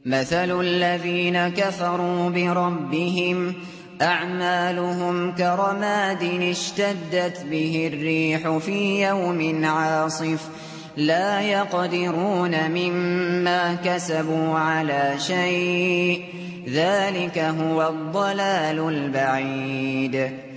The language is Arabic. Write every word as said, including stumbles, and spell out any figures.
مثل الذين كفروا بربهم أعمالهم كرماد اشتدت به الريح في يوم عاصف لا يقدرون مما كسبوا على شيء ذلك هو الضلال البعيد